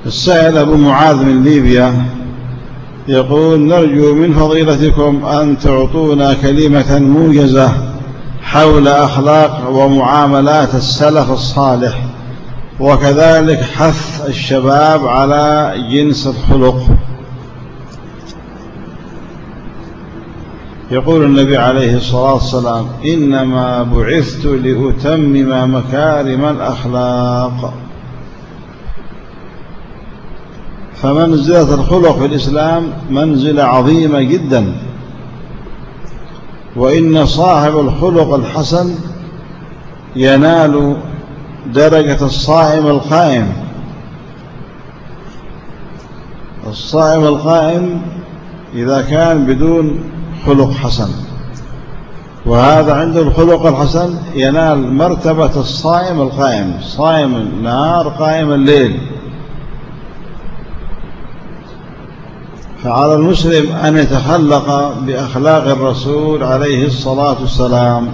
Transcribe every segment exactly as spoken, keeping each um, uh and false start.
السائل أبو معاذ من ليبيا يقول: نرجو من فضيلتكم أن تعطونا كلمة موجزة حول أخلاق ومعاملات السلف الصالح، وكذلك حث الشباب على جنس الخلق. يقول النبي عليه الصلاة والسلام: إنما بعثت لأتمم مكارم الأخلاق. فمنزلة الخلق في الإسلام منزلة عظيمة جدا، وإن صاحب الخلق الحسن ينال درجة الصائم القائم. الصائم القائم إذا كان بدون خلق حسن، وهذا عنده الخلق الحسن ينال مرتبة الصائم القائم، صائم النهار قائم الليل. فعلى المسلم أن يتخلق بأخلاق الرسول عليه الصلاة والسلام.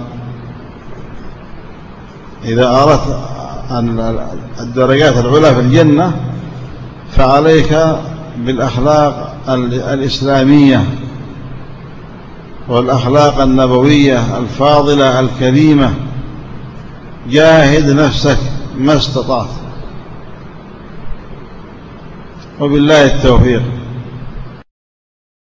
إذا أردت الدرجات العلى في الجنة فعليك بالأخلاق الإسلامية والأخلاق النبوية الفاضلة الكريمة. جاهد نفسك ما استطعت، وبالله التوفيق.